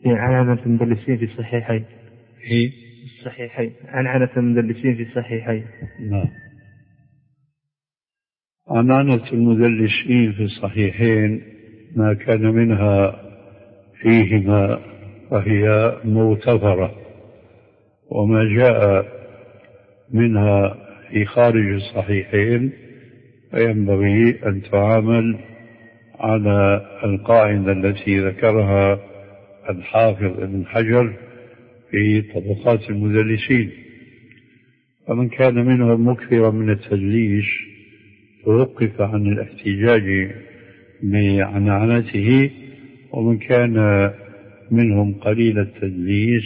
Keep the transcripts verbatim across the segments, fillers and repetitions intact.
عنعنة المدلسين في الصحيحين. في الصحيحين عنعنة المدلسين في الصحيحين. نعم. عنعنة المدلسين في الصحيحين ما كان منها فيهما فهي مغتفرة، وما جاء منها في خارج الصحيحين فينبغي أن تعامل على القاعدة التي ذكرها الحافظ ابن حجر في طبقات المدلسين. فمن كان منهم مكثرا من التدليس توقف عن الاحتجاج بعنعنته، ومن كان منهم قليل التدليس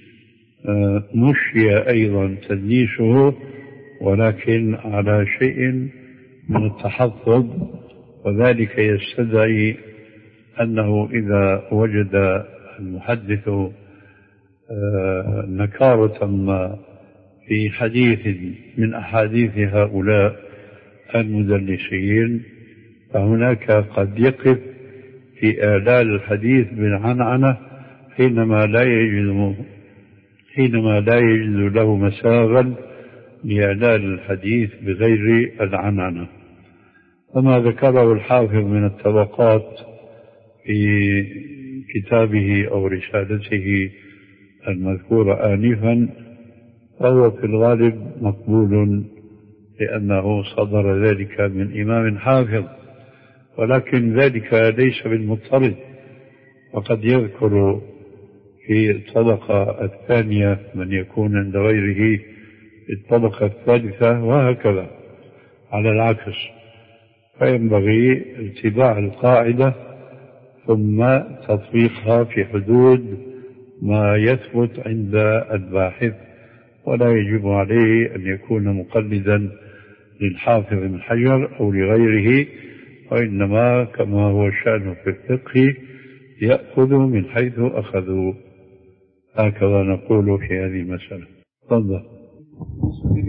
مشي أيضا تدليسه، ولكن على شيء من التحفظ، وذلك يستدعي أنه إذا وجد المحدث نكارة ما في حديث من أحاديث هؤلاء المدلسين فهناك قد يقف في آلال الحديث بالعنعنة حينما لا يجد حينما لا يجد له مساغا لإعلال الحديث بغير العنعنة. وما ذكره الحافظ من الطبقات في كتابه أو رسالته المذكورة آنفا فهو في الغالب مقبول، لأنه صدر ذلك من إمام حافظ، ولكن ذلك ليس بالمضطرد، وقد يذكر في الطبقة الثانية من يكون عند غيره في الطبقة الثالثة، وهكذا على العكس. فينبغي اتباع القاعدة ثم تطبيقها في حدود ما يثبت عند الباحث، ولا يجب عليه أن يكون مقلدا للحافظ بن حجر أو لغيره، وإنما كما هو شأنه في الفقه يأخذ من حيث أخذوا. هكذا نقول في هذه المسألة. تفضل.